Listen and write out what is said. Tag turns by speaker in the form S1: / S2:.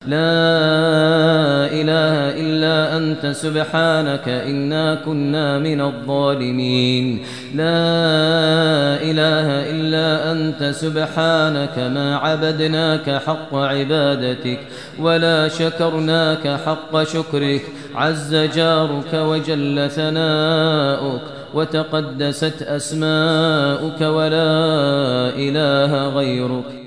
S1: لا إله إلا أنت سبحانك إنا كنا من الظالمين لا إله إلا أنت سبحانك ما عبدناك حق عبادتك ولا شكرناك حق شكرك عز جارك وجل ثناؤك وتقدست أسماؤك ولا إله غيرك